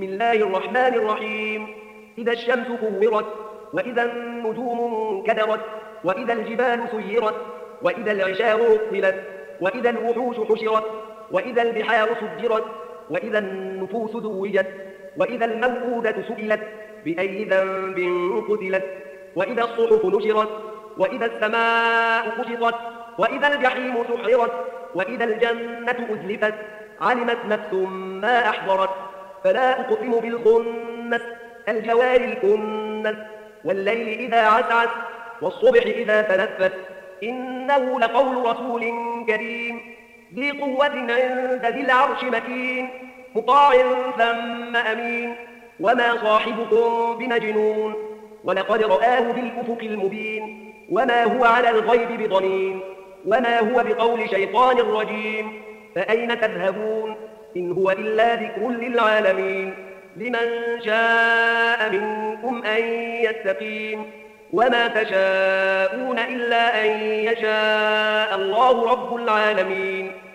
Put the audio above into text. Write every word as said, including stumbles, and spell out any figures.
بسم الله الرحمن الرحيم. إذا الشمس كورت، وإذا النجوم انكدرت، وإذا الجبال سيرت، وإذا العشار عطلت، وإذا الوحوش حشرت، وإذا البحار سجرت، وإذا النفوس زوجت، وإذا الموءودة سئلت بأي ذنب قتلت، وإذا الصحف نشرت، وإذا السماء كشطت، وإذا الجحيم سحرت، وإذا الجنة أزلفت، علمت نفس ما أحضرت. فلا أقسم بالخنس، الجوار الكنس، والليل إذا عسعس، والصبح إذا تنفس، إنه لقول رسول كريم ذي قوة عند ذي العرش مكين، مطاع ثم أمين. وما صاحبكم بمجنون، ولقد رآه بالأفق المبين، وما هو على الغيب بضنين، وما هو بقول شيطان رجيم. فأين تذهبون؟ إن هو إلا ذكر للعالمين، لمن شاء منكم أن يستقيم، وما تشاءون إلا أن يشاء الله رب العالمين.